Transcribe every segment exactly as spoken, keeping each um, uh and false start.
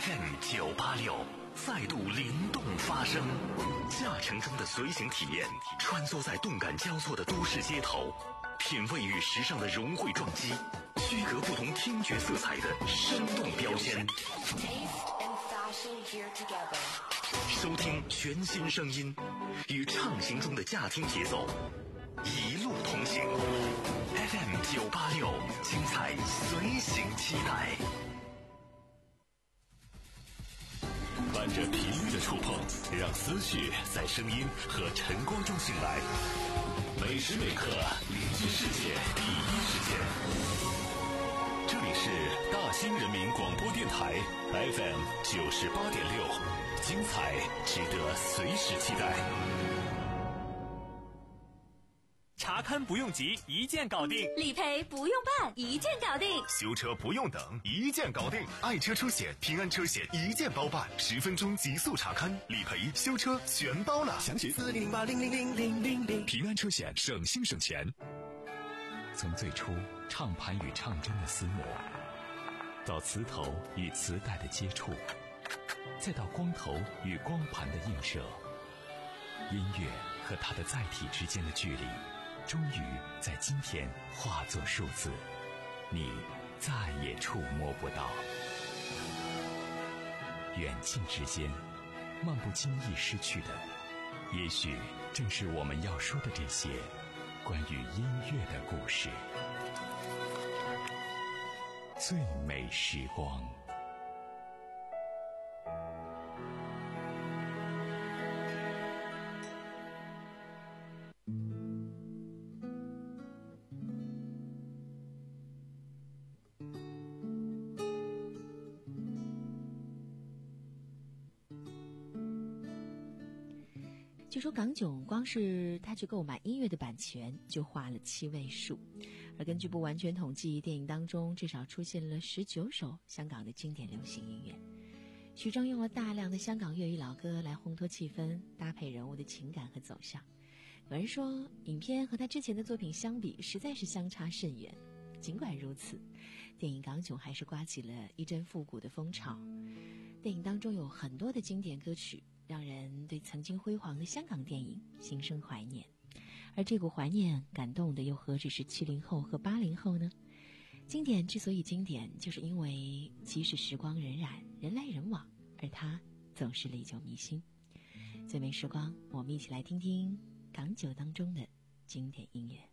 F M 九八六再度灵动发声，驾乘中的随行体验，穿梭在动感交错的都市街头，品味与时尚的融汇撞击，区隔不同听觉色彩的生动标签。收听全新声音，与畅行中的驾听节奏，一路同行。F M 九八六，精彩随行期待。伴着频率的触碰，让思绪在声音和晨光中醒来。每时每刻聆听世界第一时间。这里是大兴人民广播电台 F M 九十八点六，精彩值得随时期待。 查勘不用急，一键搞定； 理赔不用办，一键搞定； 修车不用等，一键搞定。爱车车险、平安车险一键包办，十分钟极速查勘、理赔、修车全包了。详询四零零八零零零零零零。平安车险，省心省钱。 从最初唱盘与唱针的厮磨，到磁头与磁带的接触，再到光头与光盘的映射，音乐和它的载体之间的距离，终于在今天化作数字，你再也触摸不到。远近之间，漫不经意失去的，也许正是我们要说的这些关于音乐的故事。最美时光。 据说港囧光是他去购买音乐的版权就花了七位数，而根据不完全统计，电影当中至少出现了十九首香港的经典流行音乐。徐峥用了大量的香港粤语老歌来烘托气氛，搭配人物的情感和走向。有人说，影片和他之前的作品相比，实在是相差甚远。尽管如此，电影港囧还是刮起了一阵复古的风潮。电影当中有很多的经典歌曲，让人对曾经辉煌的香港电影心生怀念，而这股怀念感动的又何止是七零后和八零后呢？经典之所以经典，就是因为即使时光荏苒，人来人往，而它总是历久弥新。最美时光，我们一起来听听港囧当中的经典音乐。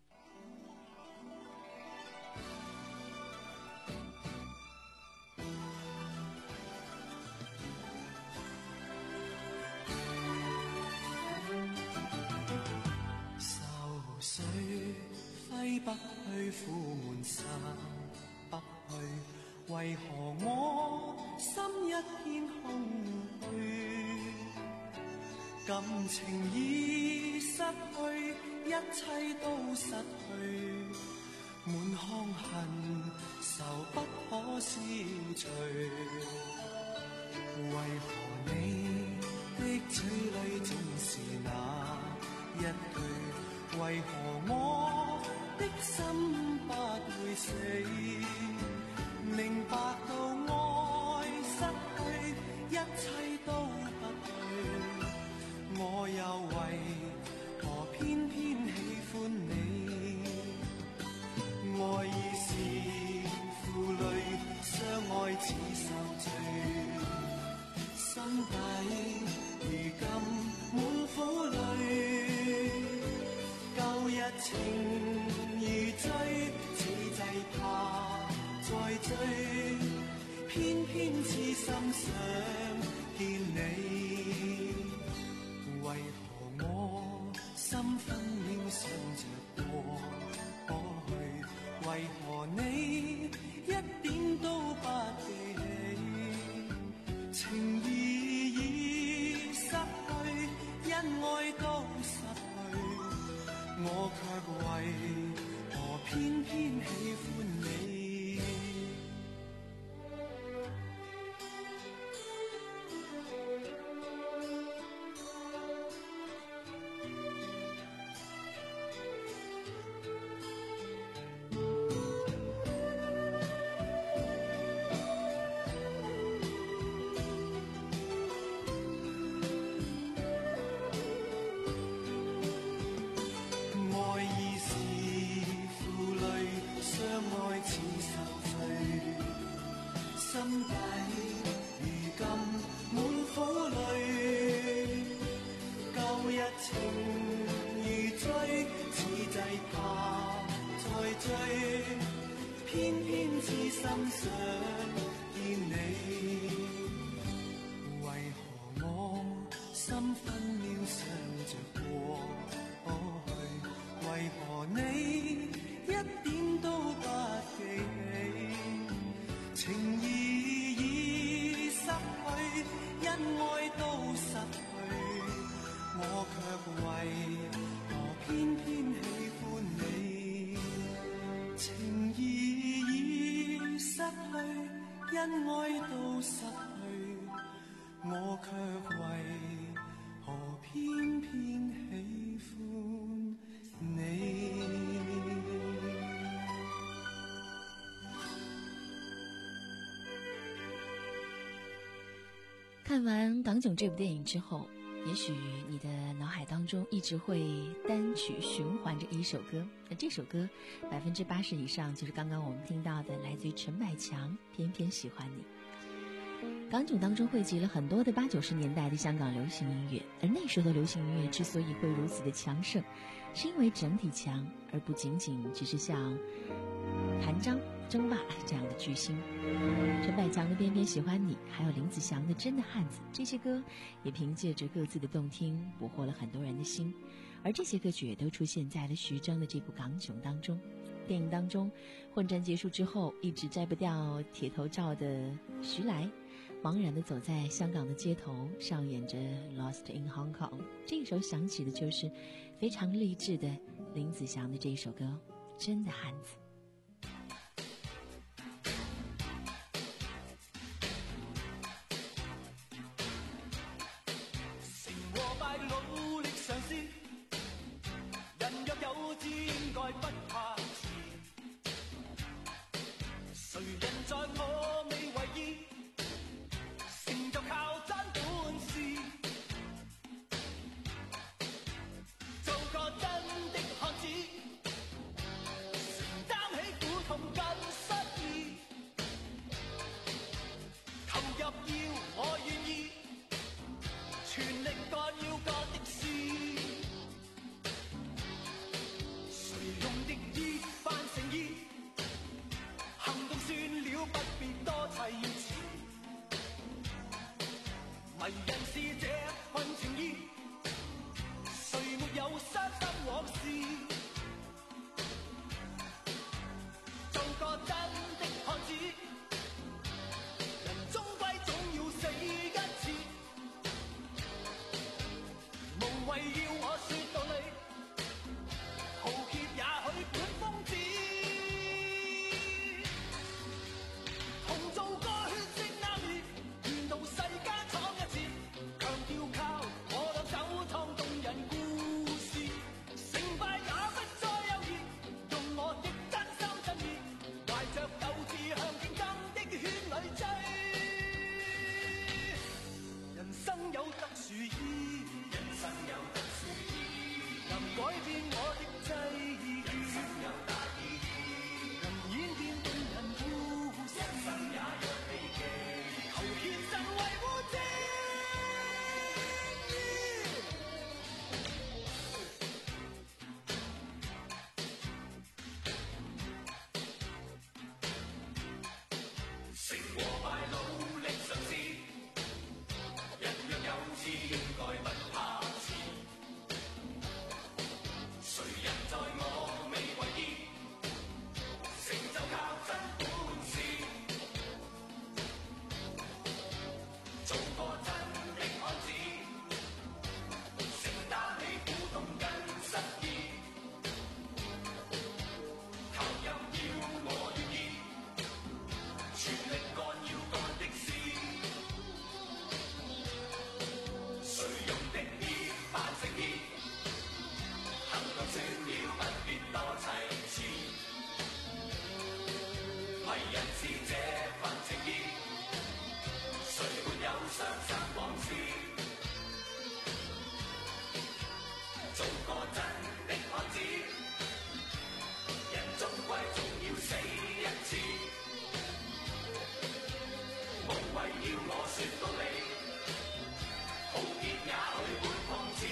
揮不去，苦悶散不去，為何我心一片空虛？感情已失去，一切都失去，滿腔恨愁不可消除。為何你的嘴裡總是那一句？為何我的心不會死？明白到愛失去，一切都不對，我又為何偏偏喜歡你？愛已是負累，相愛似受罪，心底如今滿苦淚。舊日情如醉，此際怕再追，偏偏痴心想見你。為何我心分秒想着過過去？為何你一點都不記起？情義已失去，恩愛都失去，我卻為何偏偏喜歡你？ 心底，如今滿苦淚，舊日情如醉，此際怕再追，偏偏痴心想見你，為何我心分秒想着過去，為何你一點都不記起，情義已失去，恩愛都失去，我卻為何偏偏喜歡你，情義已失去，恩愛都失去，我卻為何偏偏喜歡你。 看完《港囧》这部电影之后，也许你的脑海当中一直会单曲循环着一首歌，那这首歌百分之八十以上就是刚刚我们听到的，来自于陈百强《偏偏喜欢你》。港囧当中汇集了很多的八九十年代的香港流行音乐，而那时候的流行音乐之所以会如此的强盛，是因为整体强，而不仅仅只是像谭张、争霸这样的巨星。陈百强的《偏偏喜欢你》，还有林子祥的《真的汉子》，这些歌也凭借着各自的动听捕获了很多人的心，而这些歌曲也都出现在了徐峥的这部《港囧》当中。电影当中，混战结束之后一直摘不掉铁头罩的徐来，茫然地走在香港的街头，上演着 Lost in Hong Kong。 这个时候想起的就是非常励志的林子祥的这一首歌《真的汉子》。 努力嘗試，人若有志應該不怕遲，誰人在我未為意，成就靠真本事，做個真的漢子，承擔起苦痛跟失意，投入要我願意，全力幹要幹的事，誰用的意扮誠意，行動算了，不必多砌詞，迷人是這份情意，誰沒有傷心往事，做個真的漢子，人終歸總要死一次，無謂要我說道理，豪傑也許本瘋子，同做個血色男兒，願到世間闖一次，強調靠我兩手創動人故事，成敗也不再猶豫，用我的真心真意，懷着鬥志向競爭的圈裏追，人生有特殊意，人生有特殊意，能改變我的際遇，人生有大意義，能演變動人故事，人生也有秘技，求獻身維護正成和敗努力嘗試，人若有志應該不怕遲，誰人在我未為意，成就靠真本事，做個真的漢子，承擔起苦痛跟失意，投入要我願意，全力幹要幹的事，誰用的意扮誠意，行動算了，不必多砌詞，迷人是這份情意，誰沒有傷心往事，做個真的漢子，人終歸總要死一次， 說道理，好結也許會碰瓷。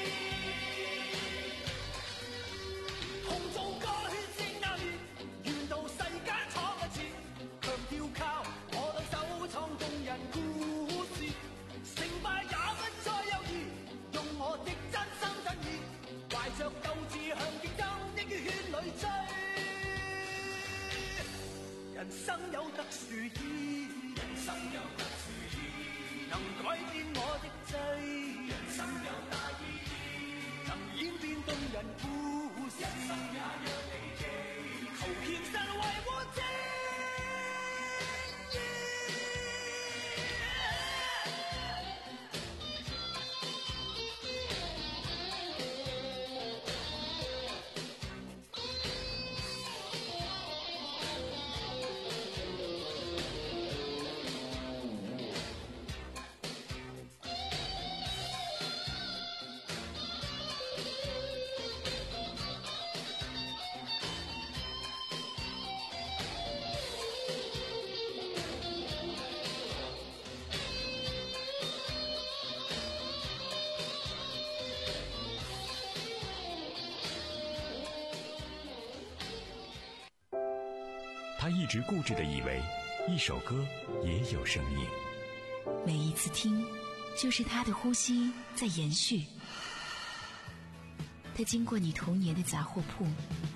同做個血性硬面，願到世間闖一次，強調靠我兩手創動人故事，成敗也不再猶豫，用我的真心真意，懷着鬥志向競爭的圈裏追。人生有特殊意，人生有特殊意，能改變我的際，人生有大意義，能演變動人故事，人生也讓你記，求獻身維護正義。 他一直固执地以为一首歌也有生命， 每一次听就是他的呼吸在延续。他经过你童年的杂货铺，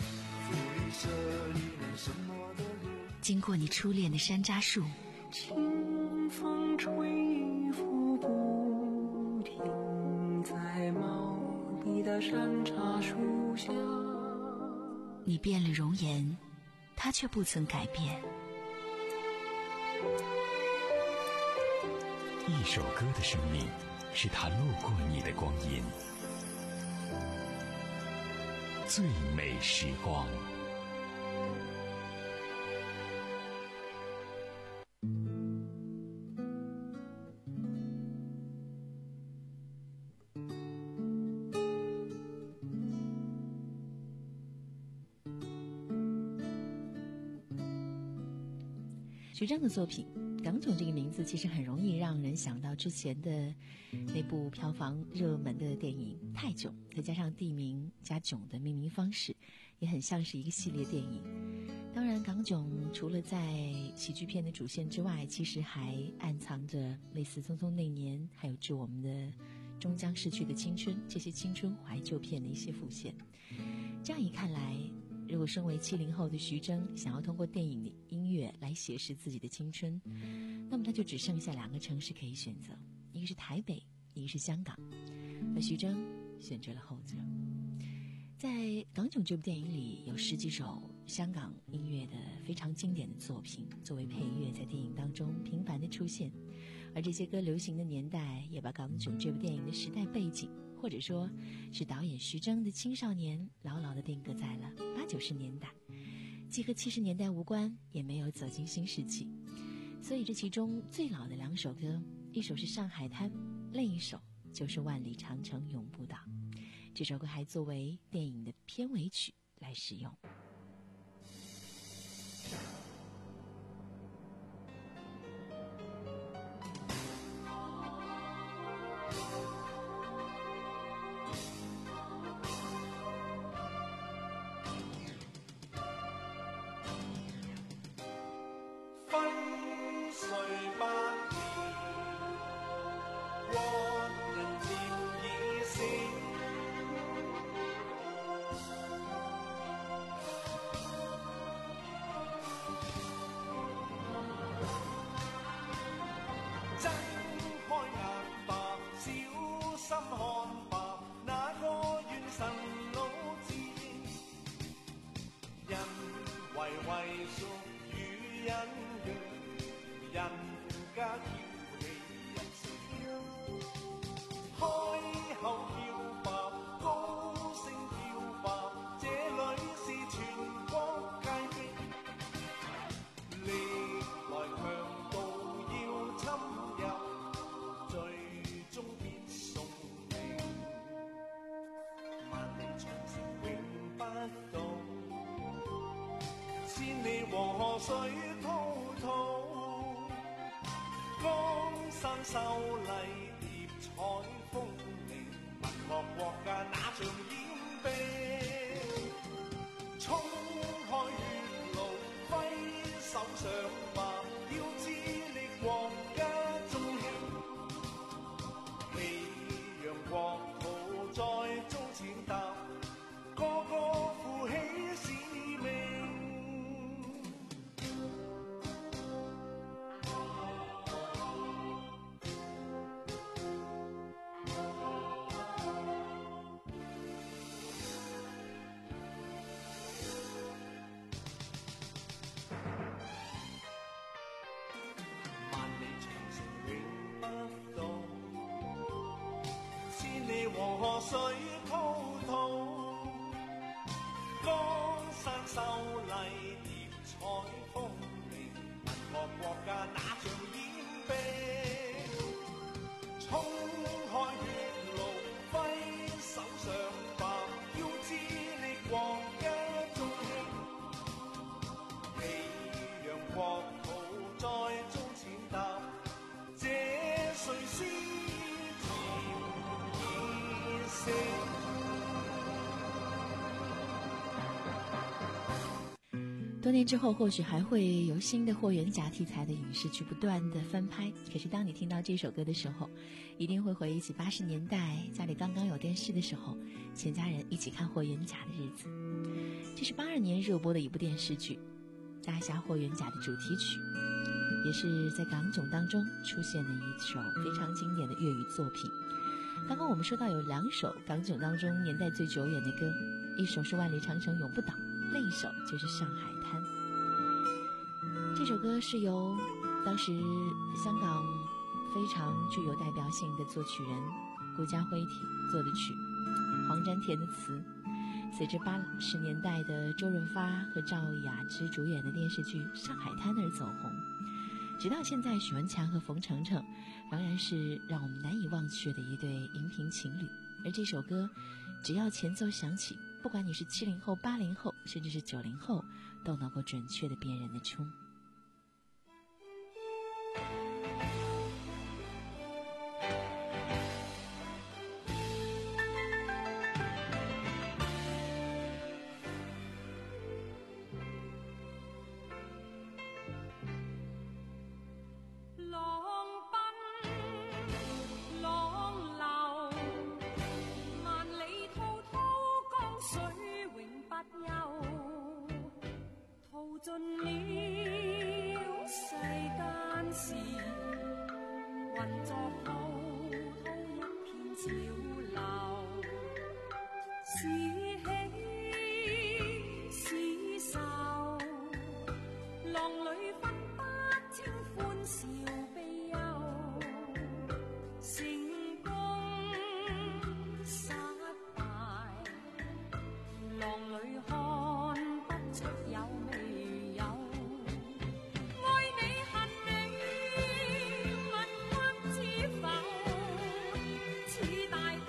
经过你初恋的山楂树， 清风吹拂不停在茂密的山茶树下， 你变了容颜，他却不曾改变。 一首歌的生命是他路过你的光阴，最美时光。 徐峥的作品港囧这个名字其实很容易让人想到之前的那部票房热门的电影《泰囧》，再加上地名加囧的命名方式，也很像是一个系列电影。当然港囧除了在喜剧片的主线之外，其实还暗藏着类似《匆匆那年》还有致我们的终将逝去的青春这些青春怀旧片的一些复现。这样一看来，如果身为七零后的徐峥想要通过电影的音乐来写实自己的青春，那么他就只剩下两个城市可以选择，一个是台北，一个是香港。而徐峥选择了后者。在《港囧》这部电影里，有十几首香港音乐的非常经典的作品作为配乐在电影当中频繁的出现，而这些歌流行的年代也把《港囧》这部电影的时代背景，或者说是导演徐峥的青少年，牢牢地定格在了八九十年代，既和七十年代无关，也没有走进新世纪。所以这其中最老的两首歌，一首是《上海滩》，另一首就是《万里长城永不倒》。这首歌还作为电影的片尾曲来使用。 分歲百年，國人漸已醒。睜開眼吧，小心看吧，那個元神老字，人為為屬與人人家叫你人笑，開口叫吧，高聲叫吧，這裏是全國界的，歷來強盜要侵入，最終必送命。萬里長城永不倒，千里黃河水滔滔。江山秀麗疊彩風鈴，文學國家那像掩蔽，衝開血路揮手上吧，要致力國家中興，未讓國土再遭踐踏，個個負起使命。黃河水滔滔，江山秀麗疊彩風鈴，文學國家那像掩蔽，衝開血路揮手上吧，要致力國家中興，未讓國土再遭踐踏，這誰是多年之后，或许还会有新的霍元甲题材的影视剧不断的翻拍。可是当你听到这首歌的时候，一定会回忆起八十年代家里刚刚有电视的时候，全家人一起看霍元甲的日子。这是八二年热播的一部电视剧《大侠霍元甲》的主题曲，也是在港囧当中出现的一首非常经典的粤语作品。刚刚我们说到有两首港囧当中年代最久远的歌，一首是万里长城永不倒，另一首就是上海滩。这首歌是由当时香港非常具有代表性的作曲人顾嘉辉做的曲，黄沾填的词。随着八十年代的周润发和赵雅芝主演的电视剧《上海滩》而走红，直到现在许文强和冯程程仍然是让我们难以忘却的一对荧屏情侣。而这首歌只要前奏响起，不管你是七零后、八零后，甚至是九零后，都能够准确的辨认得出。 盡了世間事，混作滔滔一片潮流，是喜是愁，浪裏分不清歡笑悲憂，成功失敗，浪裏看不出有味。大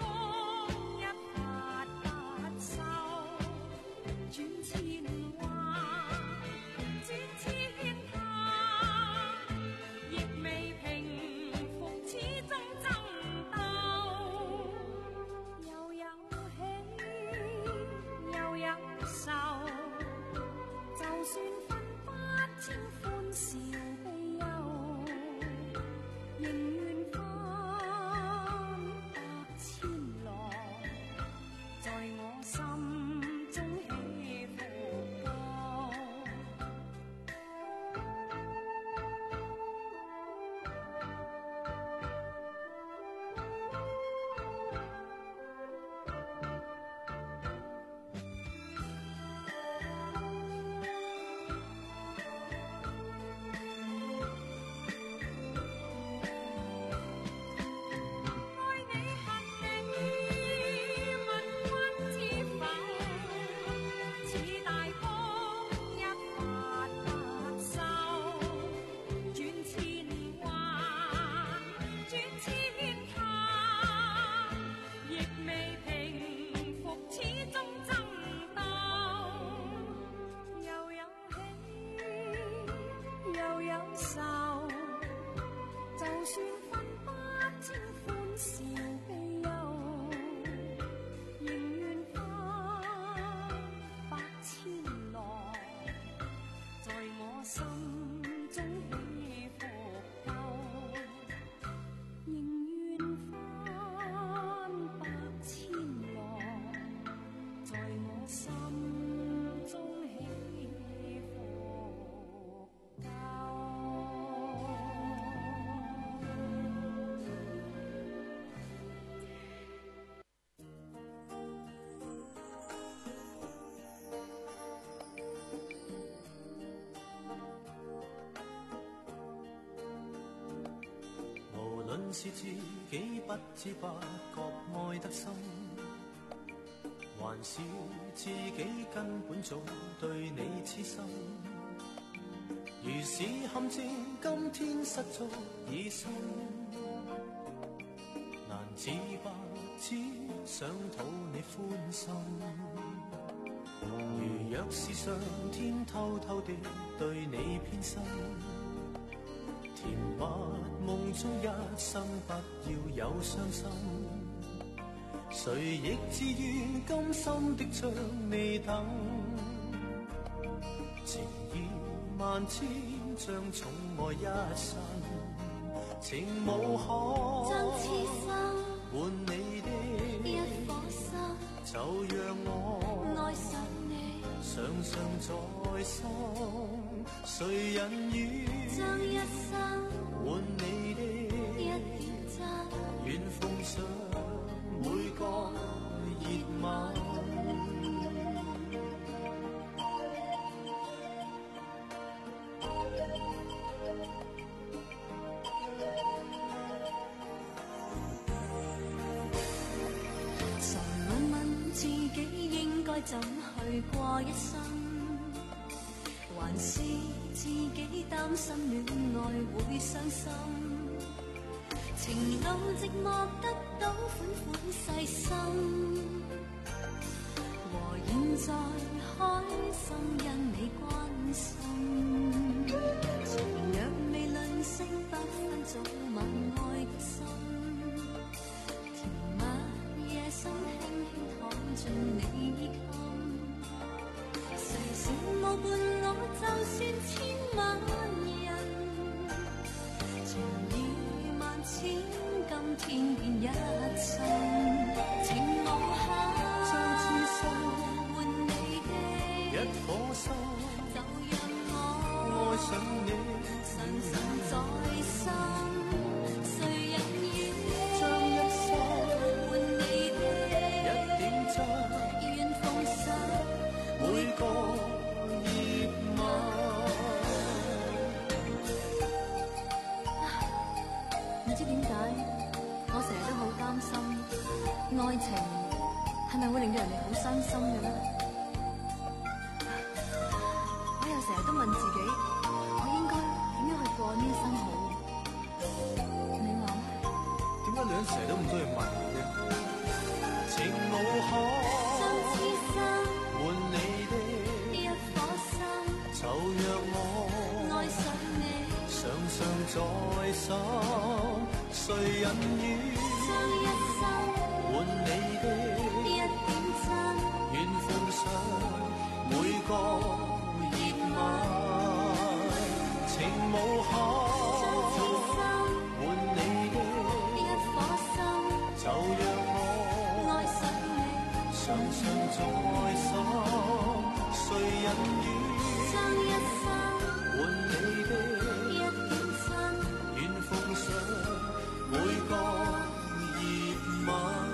是自己不知不覺愛得深，還是自己根本早對你痴心？如是陷阱，今天失足已深，難自白，只想討你歡心。如若是上天偷偷地對你偏心，甜蜜夢中一生不要有傷心。誰亦自願甘心的將你等，情意萬千將寵愛一生，情無可將痴心換你的一顆心， 就讓我愛上你， 常常在心。誰人願將一生換你的一點真， 願奉上每個熱吻。 常問問自己應該怎去過一生，還是自己擔心戀愛會傷心，情路寂寞得到款款細心，和現在開心因你關心，情若未吝嗇不分早晚愛的心，甜蜜夜深輕輕躺進你襟，誰羨慕伴我就算千萬人，情意萬千今天變一生，情無限將痴心換你的一顆心， 就讓我愛上你， 常常在心。誰人願將一生換你的一點真， 願奉上每個熱吻。 唔知點解，我成日都好擔心，愛情係咪會令到人哋好傷心嘅咧？我又成日都問自己，我應該點樣去過呢一生好？你話點解女人成日都咁中意問嘅？情無可將痴心換你的一顆心， 就讓我愛上你， 常常在心。誰人願將一生換你的一點真， 願奉上每個熱吻，情無可將痴心換你的一顆心， 就讓我愛上你， 常常在心。誰人願將一生換你的一點真， 願奉上每個熱吻。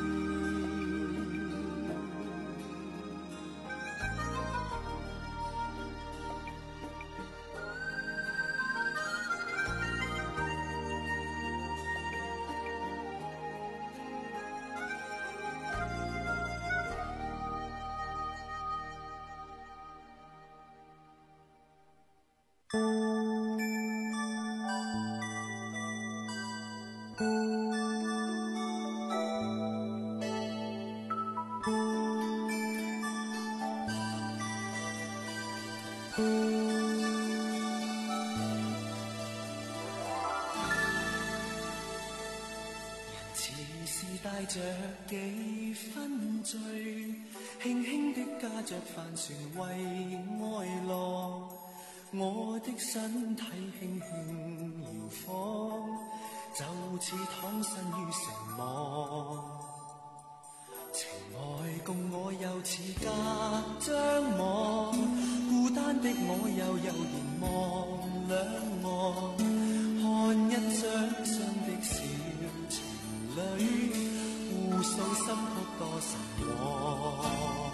帶着幾分醉，輕輕的駕着帆船為愛樂，我的身體輕輕搖晃，就似躺身於城網。情愛共我又似隔張網，孤單的我又悠然望兩岸，看一張張的小情侶，互訴心曲多神往。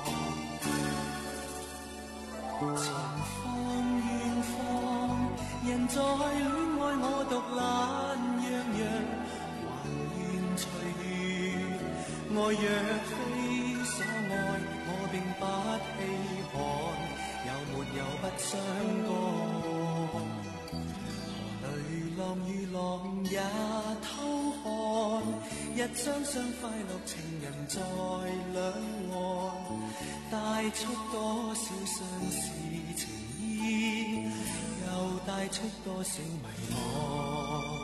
前方遠方，人在戀愛我獨懶洋洋， 愛若非所愛，我並不稀罕，有沒有不相干？何淚浪與浪也偷看，日雙雙快樂情人在兩岸，帶出多少相思情意，又帶出多少迷惘。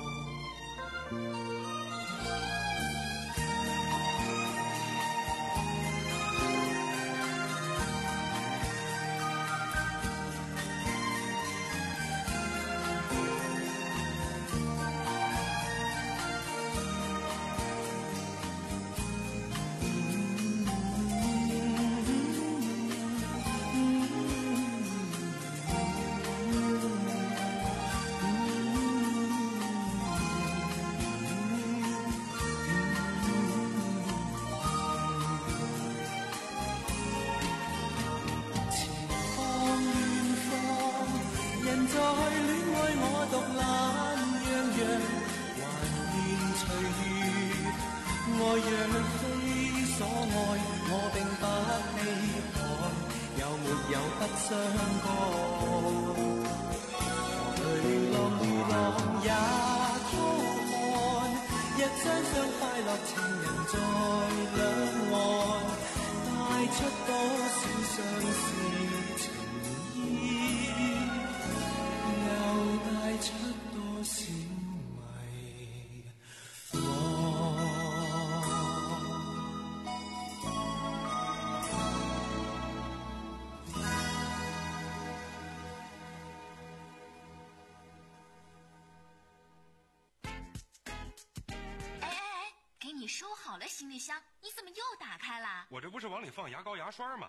你收好了行李箱，你怎么又打开了？ 我这不是往里放牙膏牙刷吗？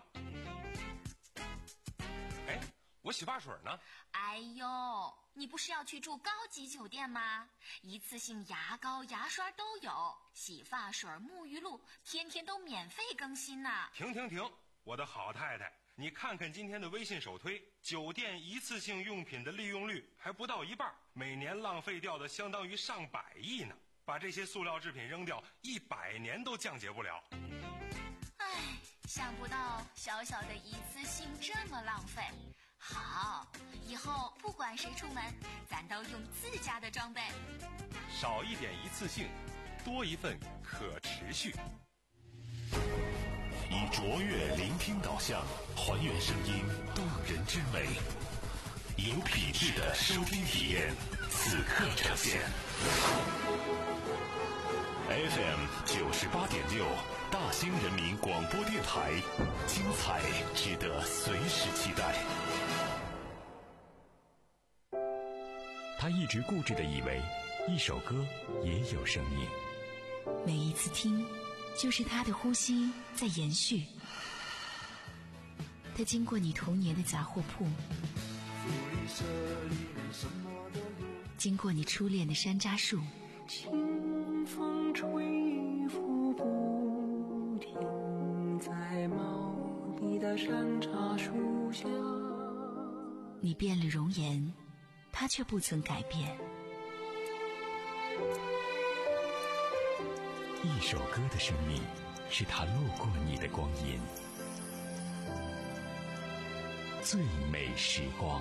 哎，我洗发水呢？ 哎呦，你不是要去住高级酒店吗？一次性牙膏牙刷都有，洗发水沐浴露天天都免费更新呢。 停停停，我的好太太，你看看今天的微信首推，酒店一次性用品的利用率还不到一半，每年浪费掉的相当于上百亿呢。把这些塑料制品扔掉，一百年都降解不了。 唉，想不到小小的一次性这么浪费。好，以后不管谁出门，咱都用自家的装备。 少一点一次性，多一份可持续。 以卓越聆听导向，还原声音动人之美，有品质的收听体验，此刻呈现。F M 九十八点六，大兴人民广播电台，精彩值得随时期待。他一直固执地以为，一首歌也有生命。 每一次听，就是他的呼吸在延续。他经过你童年的杂货铺，经过你初恋的山楂树， 清风吹拂不停，在茂密的山茶树下。 你变了容颜，他却不曾改变。 一首歌的生命，是他路过你的光阴。最美时光。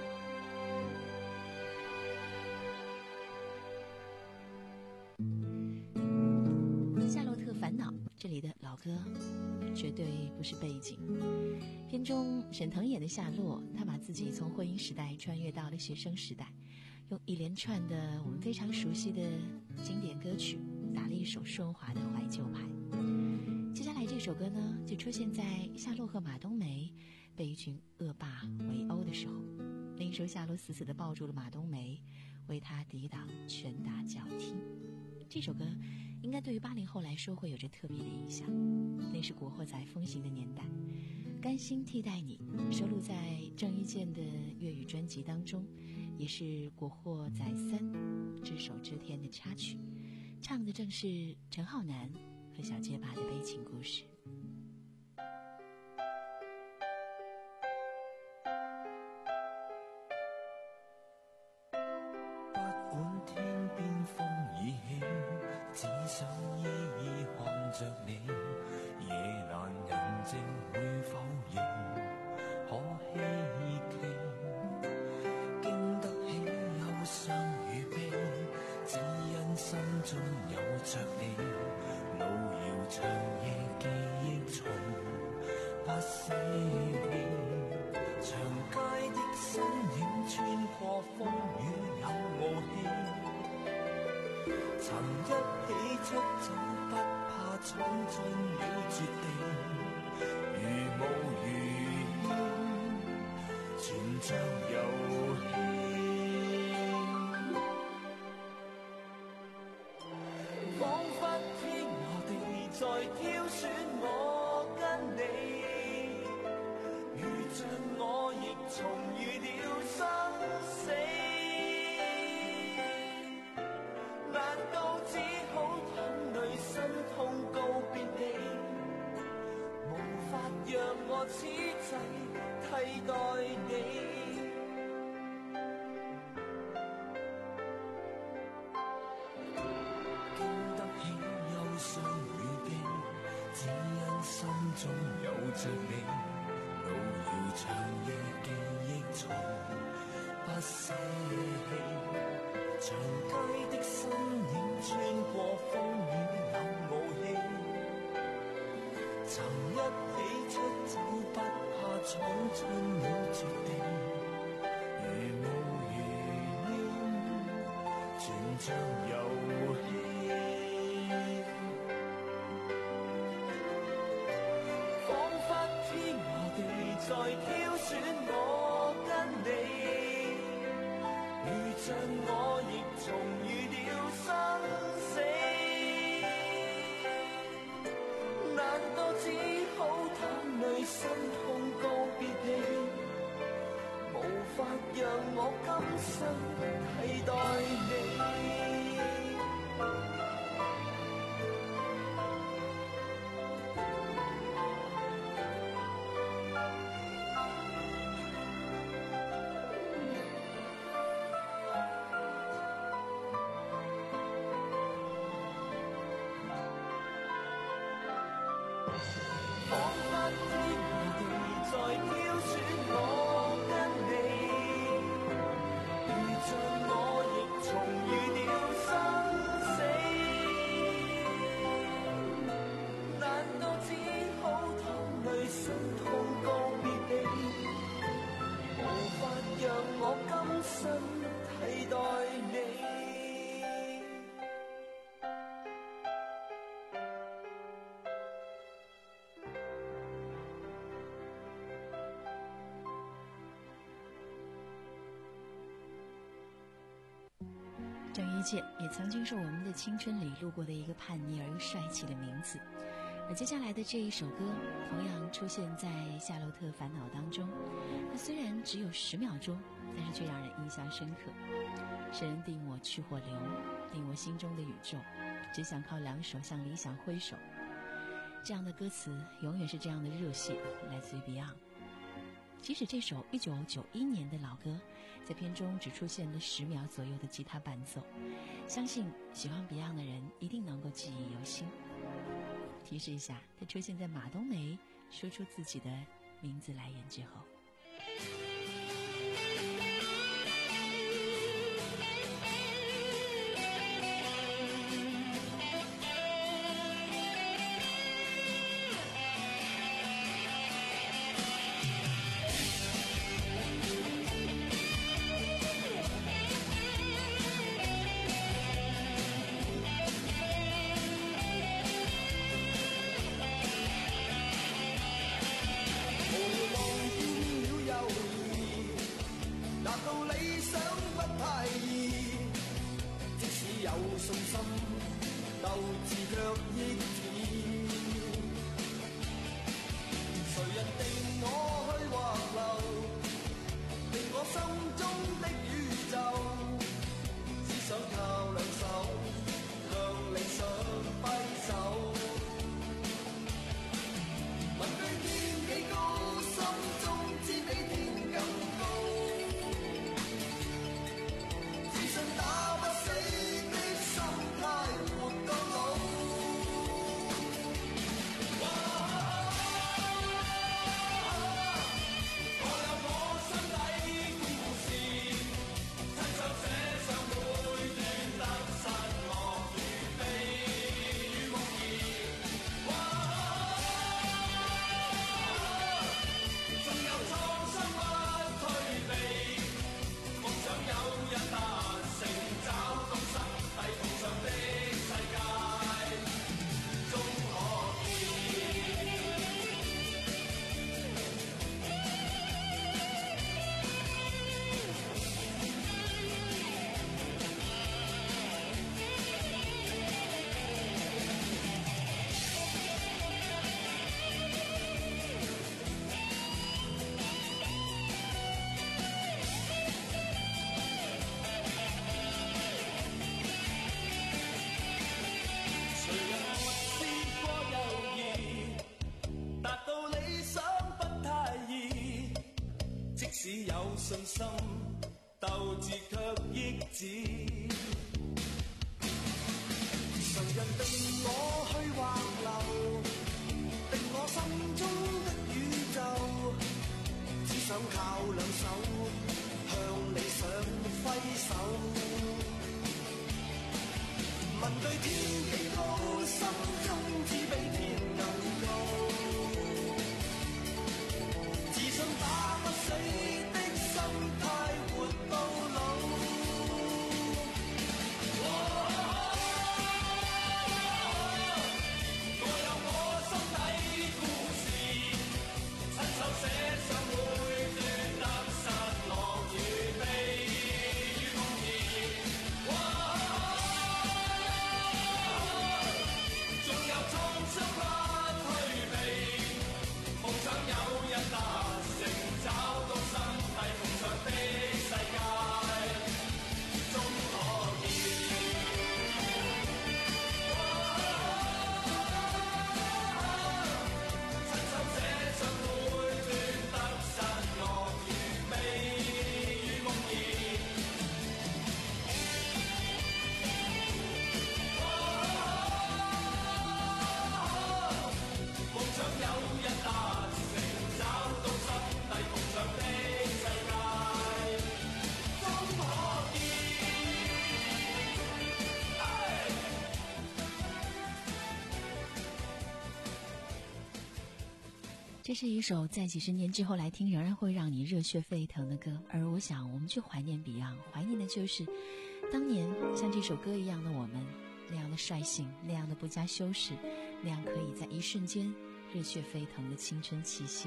夏洛特烦恼，这里的老歌绝对不是背景。片中沈腾演的夏洛，他把自己从婚姻时代穿越到了学生时代，用一连串的我们非常熟悉的经典歌曲打了一首顺滑的怀旧牌。接下来这首歌呢，就出现在夏洛和马冬梅被一群恶霸围殴的时候。那时候夏洛死死地抱住了马冬梅，为他抵挡拳打脚踢。这首歌应该对于八零后来说会有着特别的影响，那是国货仔风行的年代。甘心替代你收录在郑伊健的粤语专辑当中，也是国货仔三只手遮天的插曲，唱的正是陈浩南和小结巴的悲情故事。 不管天邊風已起，只想依依看着你。 病，只因心中有着你。路遙長夜記憶重，不捨棄。長街的身影穿過風雨有傲氣，曾一起出走不怕闖進了絕地，如霧如煙全像遊戲。彷彿天和地在挑選我跟你，如像我亦重遇了生死，難道只好淌淚心痛告別你，無法讓我此際替代你。經得起憂傷與悲，只因心中有着你。路遙長夜記憶重，不捨棄。長街的身影穿過風雨有傲氣，曾一起出走不怕闖進了絕地，如霧如煙全像遊戲。彷彿天和地在挑選我跟你，如像我亦重遇了生死，難道只好淌淚心痛告別你，無法讓我今生替代你。彷彿天和地在挑選我跟你，如像我亦重遇了生死，難道只好淌淚心痛告別你，無法讓我今生替代你。 郑伊健也曾经是我们的青春里路过的一个叛逆而又帅气的名字。而接下来的这一首歌同样出现在《夏洛特烦恼》当中，它虽然只有十秒钟，但是却让人印象深刻。谁人定我去或留，定我心中的宇宙，只想靠两手向理想挥手。这样的歌词永远是这样的热血，来自于 Beyond。即使这首一九九一年的老歌，在片中只出现了十秒左右的吉他伴奏，相信喜欢 Beyond 的人一定能够记忆犹新。提示一下，它出现在马冬梅说出自己的名字来源之后。 我有我心底故事，親手寫上每信心，鬥志卻抑止。常人定我去或留，定我心中的宇宙，只想靠兩手向理想揮手。問對天幾高，心中只比天更高，自信打不死的心態活到老。我有我心底故事，親手寫上每段得失樂與悲與夢兒。仲有創傷不退避，夢想有日達成，找到身體夢想的世界終可見。親手寫上每段得失樂與悲與夢兒。夢想有日達成，找到身體夢想的世界終可見。 这是一首在几十年之后来听仍然会让你热血沸腾的歌，而我想我们去怀念 Beyond， 怀念的就是当年像这首歌一样的我们，那样的率性，那样的不加修饰，那样可以在一瞬间热血沸腾的青春气息。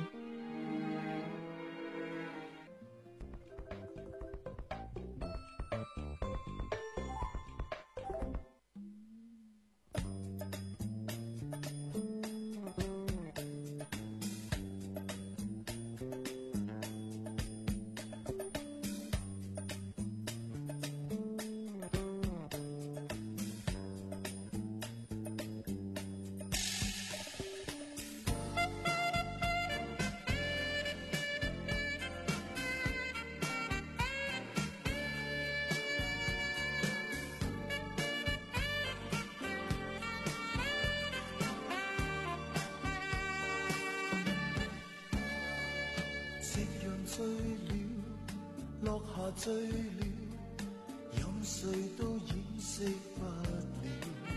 醉了，落下醉了，任誰都掩飾不了。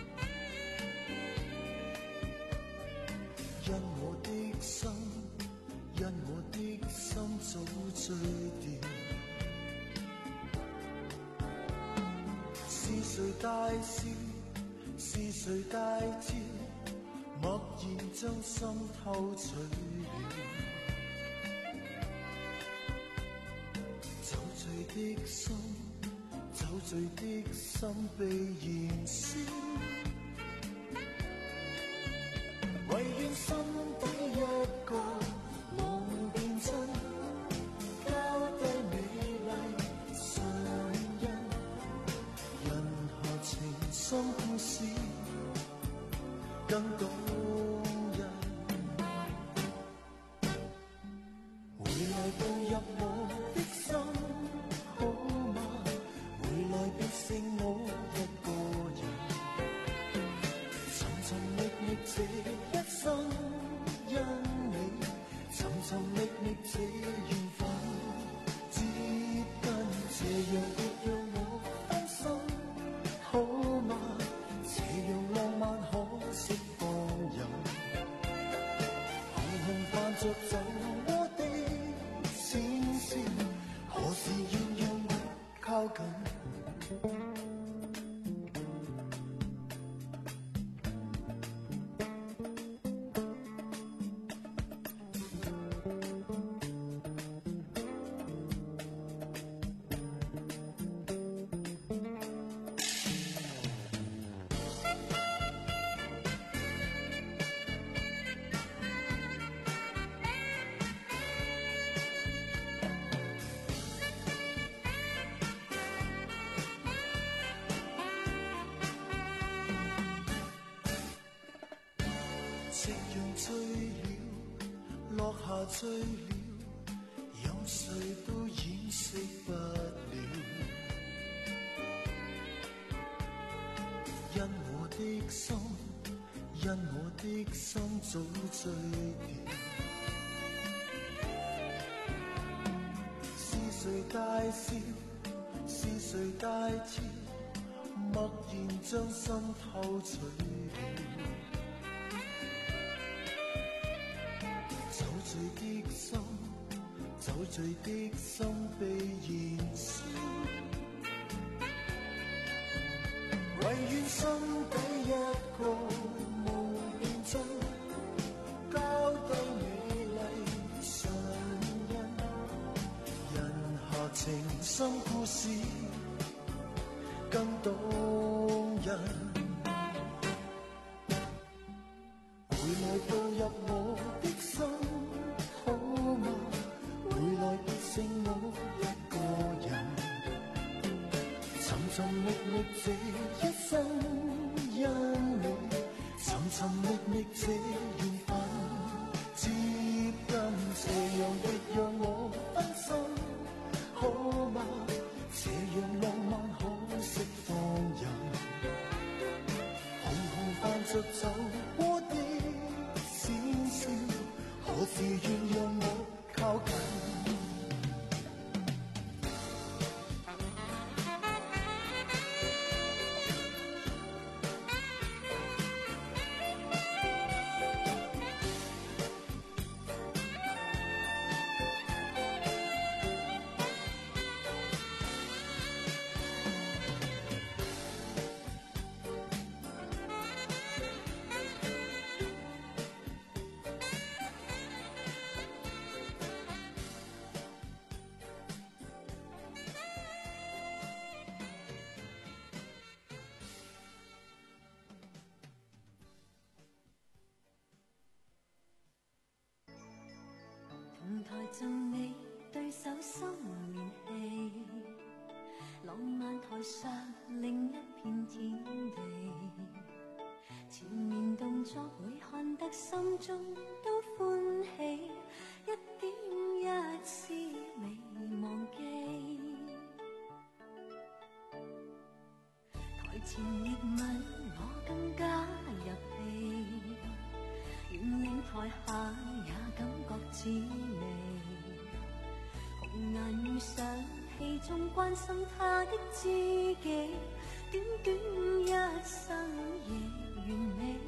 因我的心，因我的心早醉掉。是誰大笑？是誰大叫？默然將心偷取了。的心，酒醉的心被燃燒，唯願心底一個夢變真，交低美麗上印，人何情深故事更動人，回來步入我的心。剩我一個人，尋尋覓覓這一生，因你尋尋覓覓這緣分，接近這樣亦讓我分心，好嗎？這樣浪漫可釋放人，紅紅伴着酒窩的閃閃，何時願讓我靠近？夕陽醉了，落下醉了，任誰都掩飾因我的心，因我的心早醉掉。是谁大笑？是谁大俏？默然将心偷取了。酒醉的心，酒醉的心被燃烧。唯願心底一個無變真，交低美麗唇印，人下情深故事更動人。回來步入我的心，好嗎？回來別剩我一個人。尋尋覓覓這一生，因你尋尋覓覓這緣分，接近斜陽亦讓我分心，好嗎？這樣浪漫可釋放人，紅紅泛着酒窩的鮮笑，何時願讓我靠近？ 同台贈你對手心連戲，浪漫台上另一片天地，前面動作會看得心中都歡喜，一點一絲未忘記。台前熱吻我更加入戲，願令台下也感覺滋味。紅顏遇上戲中關心他的知己，短短一生亦完美。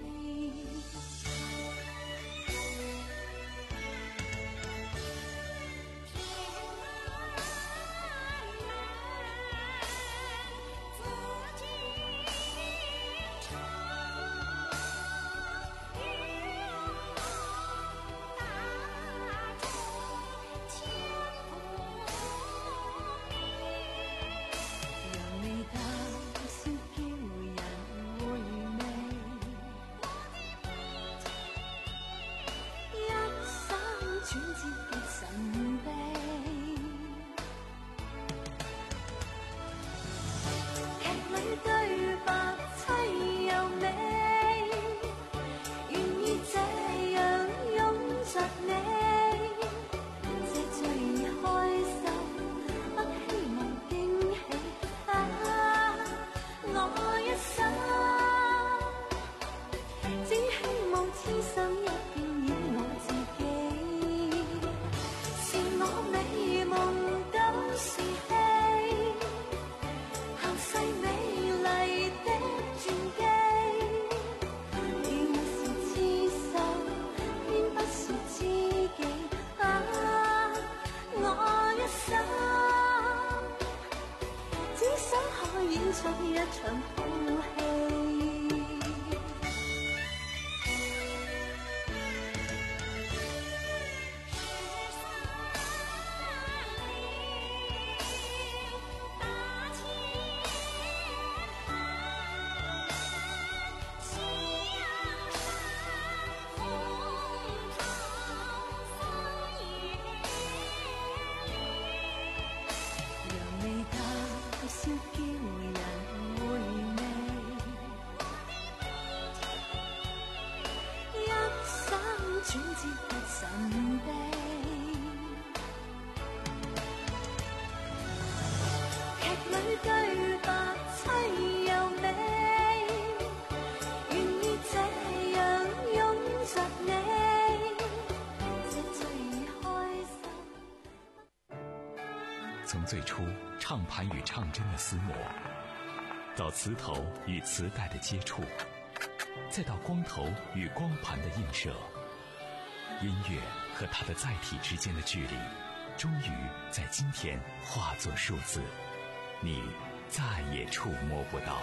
从最初唱盘与唱针的厮磨，到磁头与磁带的接触，再到光头与光盘的映射，音乐和它的载体之间的距离，终于在今天化作数字，你再也触摸不到。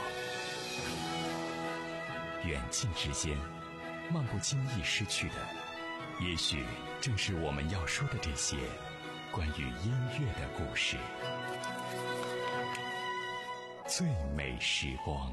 远近之间，漫不经意失去的，也许正是我们要说的这些关于音乐的故事。最美时光。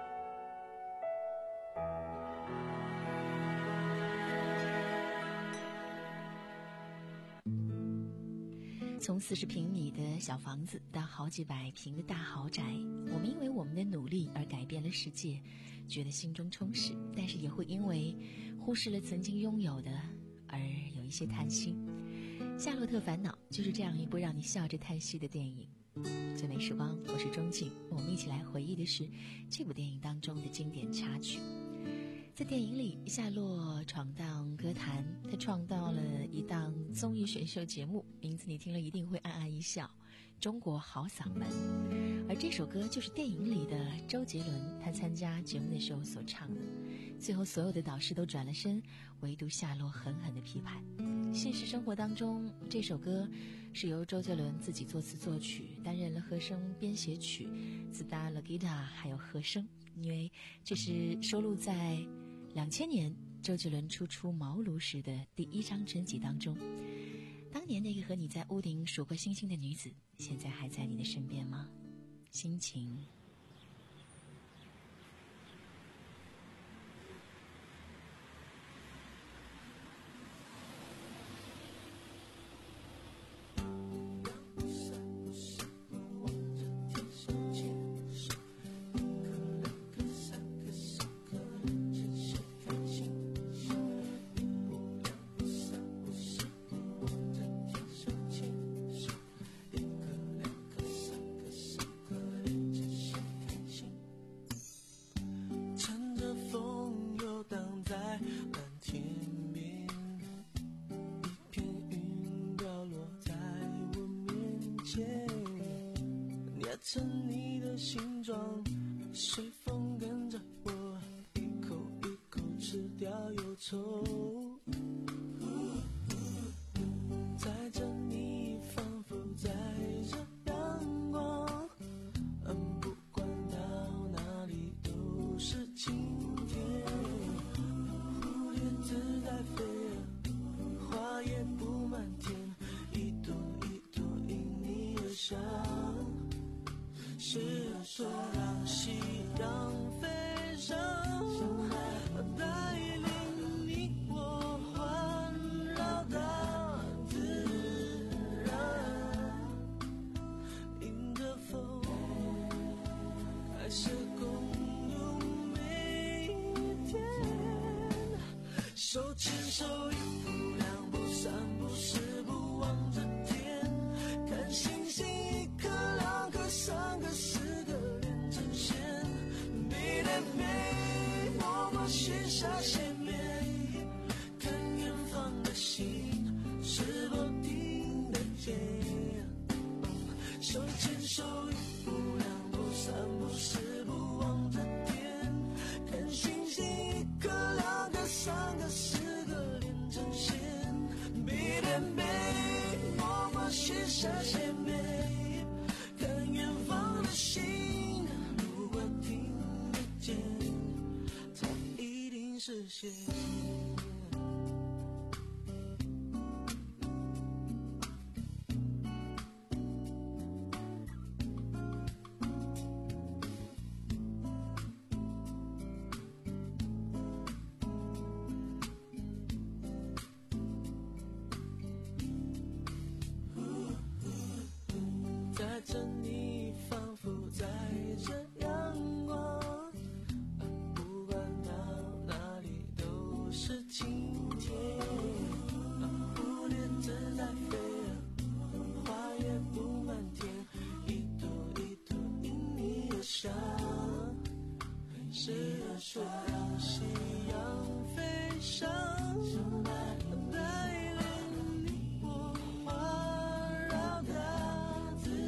从四十平米的小房子到好几百平的大豪宅，我们因为我们的努力而改变了世界，觉得心中充实，但是也会因为忽视了曾经拥有的而有一些叹息。《夏洛特烦恼》就是这样一部让你笑着叹息的电影。最美时光，我是钟静，我们一起来回忆的是这部电影当中的经典插曲。在电影里，夏洛闯荡歌坛，他创造了一档综艺选秀节目，名字你听了一定会暗暗一笑，中国好嗓门。而这首歌就是电影里的周杰伦他参加节目的时候所唱的。最后所有的导师都转了身，唯独夏洛狠狠地批判。现实生活当中，这首歌是由周杰伦自己作词作曲，担任了和声编写曲，自搭了 guitar 还有和声，因为这是收录在两千年周杰伦初出茅庐时的第一张专辑当中。当年那个和你在屋顶数过星星的女子，现在还在你的身边吗？心情成你的形状，随风跟着我，一口一口吃掉忧愁。载着你仿佛载着阳光，嗯，不管到哪里都是晴天。蝴蝶自在飞，花也布满天，一朵一朵因你而香。是说让夕阳飞上，带领你我环绕大自然，迎着风，还是共度每一天。手牵手，一步两步三步四步望着天，看星星一颗两颗三个四个连成线，美的美，我们许下献媚，看远方的心是否听得见。手牵手，一步两步三步四步望着天，看星星一颗两颗三个四个连成线，美的美，我们许下献媚，看远方的心，如果听得见，它一定实现。载着你仿佛载着阳光，不管到哪里都是晴天。蝴蝶自在飞，花也布满天，一朵一朵因你而香。是啊，说让夕阳飞上，带领你我环绕大自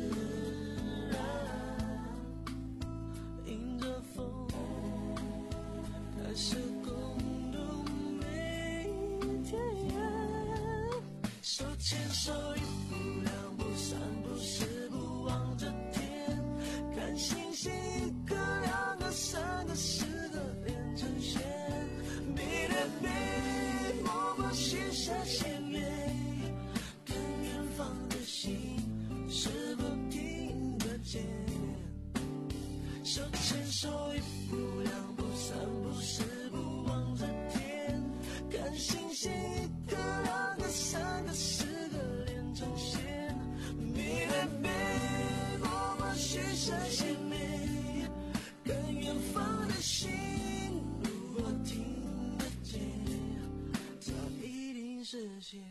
是共度每一天，手牵手一步两步三步四步望着天，看星星一个两个三个四个连成线，比对比默默许下心愿，跟远方的心是否听得见，手牵手一步两步三步四步望着天，看星星一个两个三个四个连成线，比对比默默许下心愿，跟远方的心如果听得见，它一定实现。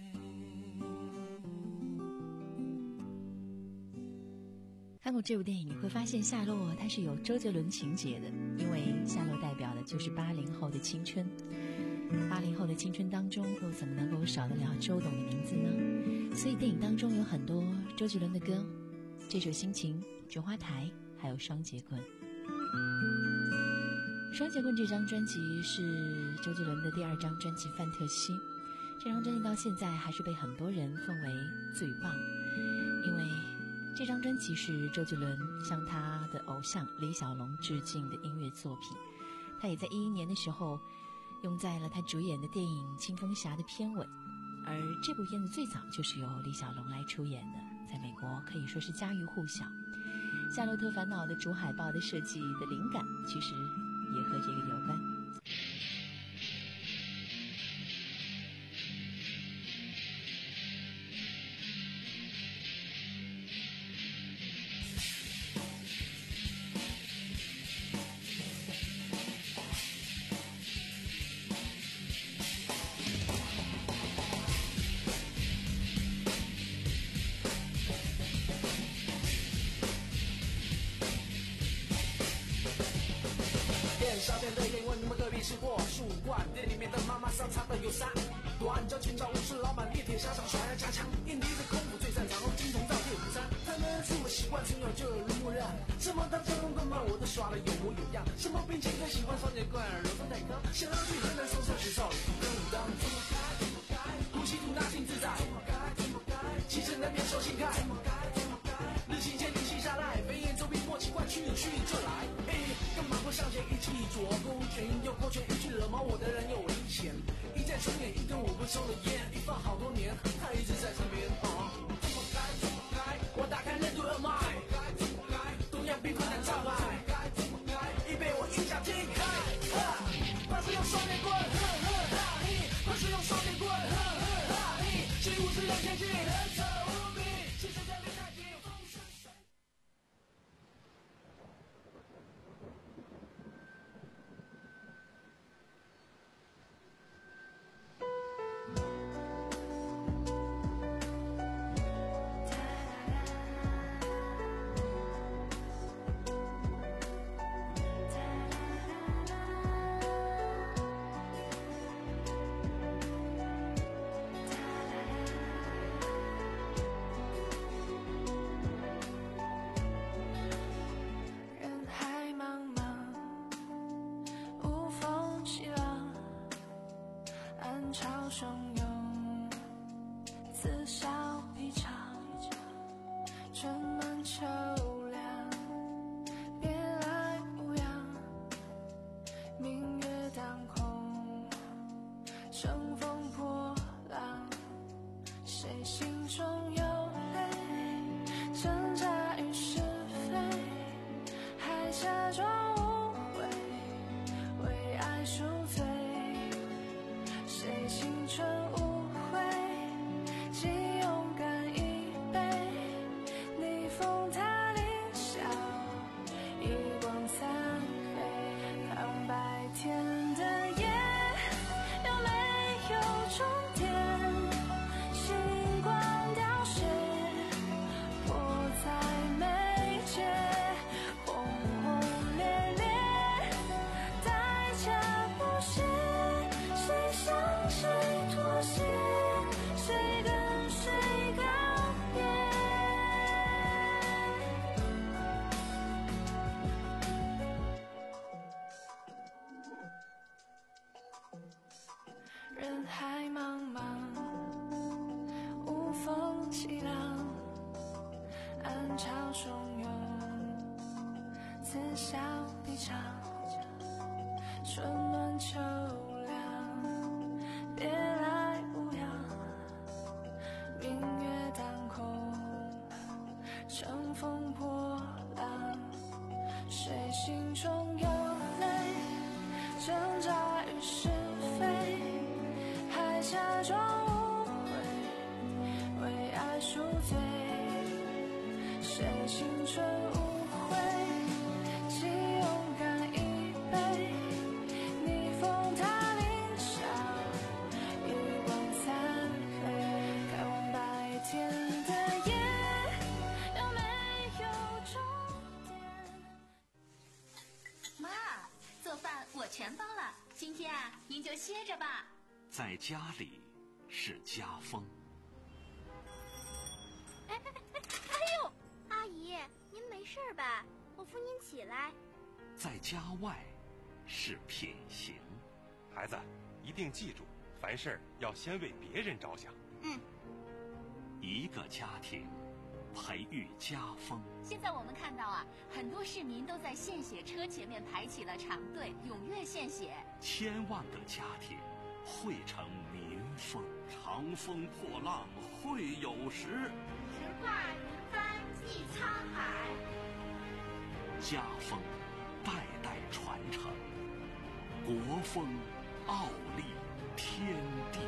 看过这部电影，你会发现夏洛它是有周杰伦情节的，因为夏洛代表的就是八零后的青春。八零后的青春当中，又怎么能够少得了周董的名字呢？所以电影当中有很多周杰伦的歌，这首《心情》、菊花台，还有《双截棍》。《双截棍》这张专辑是周杰伦的第二张专辑《范特西》，这张专辑到现在还是被很多人奉为最棒，因为这张专辑是周杰伦向他的偶像李小龙致敬的音乐作品，他也在一一年的时候用在了他主演的电影《青蜂侠》的片尾，而这部片子最早就是由李小龙来出演的，在美国可以说是家喻户晓。《夏洛特烦恼》的主海报的设计的灵感其实也和这个有关。 小店的烟问你们隔壁是货树罐，店里面的妈妈桑擦的有三段，教清朝武士老板猎铁沙场耍呀家枪，印尼的功夫最擅长，金铜造铁五三，他们出门习惯从小就耳濡目染，什么当交通棍棒我都耍的有模有样，什么兵器都喜欢双截棍，柔中带刚，想要去河南松下学少林跟武当，怎么该怎么该，呼吸吐纳心自在，怎么该怎么该，骑乘难免手心开，怎么该怎么该，日行千里西下来，飞檐走壁莫奇怪，去你去你这来，哎，干嘛不上前一记左勾拳右勾拳，一句惹毛我的人有危险，一再重演一根我不抽的烟，一放好多年，他一直在身边啊，怎么该怎么该，我打开任督二脉，怎么该怎么该，东阳冰块难招牌，怎么该怎么该，一杯我一下踢开，哈，他是用双截棍，呵呵哈嘿，他是用双截棍，呵呵哈嘿，习武之人前进，人手无比，其实在离太近，风生水。汹涌，自笑一场，春满秋凉，别来无恙，明月当空，乘风破浪，谁心中有泪，挣扎于是非，还假装无悔，为爱赎罪，谁青春无悔，既勇敢一杯，逆风他凌笑，一光残黑，看白天的夜有没有终点，星光凋谢，迫在眉睫，轰轰烈烈，代价不屑，谁向谁妥协，谁跟谁告别。 海茫茫，无风起浪，暗潮汹涌，此消彼长，春暖秋凉，别来无恙，明月当空，乘风破浪，谁心中有泪，挣扎于是非，还假装无悔，为爱赎罪，谁青春无悔，既勇敢一杯，逆风踏凌霄，一往残黑，看完白天的夜，有没有终点？ 妈，做饭我全包了，今天啊，您就歇着吧。 在家里是家风。 哎哎哎哎呦！阿姨，您没事吧？我扶您起来。 在家外是品行。 孩子，一定记住，凡事要先为别人着想。 嗯。 一个家庭培育家风。 现在我们看到啊，很多市民都在献血车前面排起了长队，踊跃献血。 千万个家庭汇成民风，长风破浪会有时， 直挂云帆济沧海。 家风代代传承，国风傲立天地。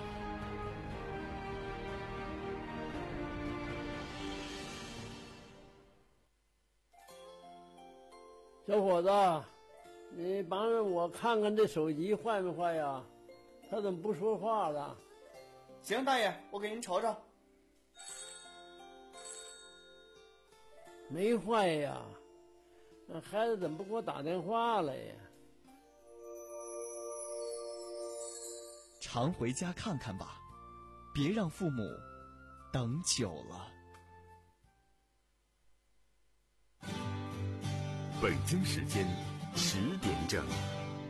小伙子，你帮着我看看这手机坏没坏呀？他怎么不说话了？ 行，大爷，我给您瞅瞅。 没坏呀，那孩子怎么不给我打电话了呀？ 常回家看看吧，别让父母等久了。 北京时间十点整。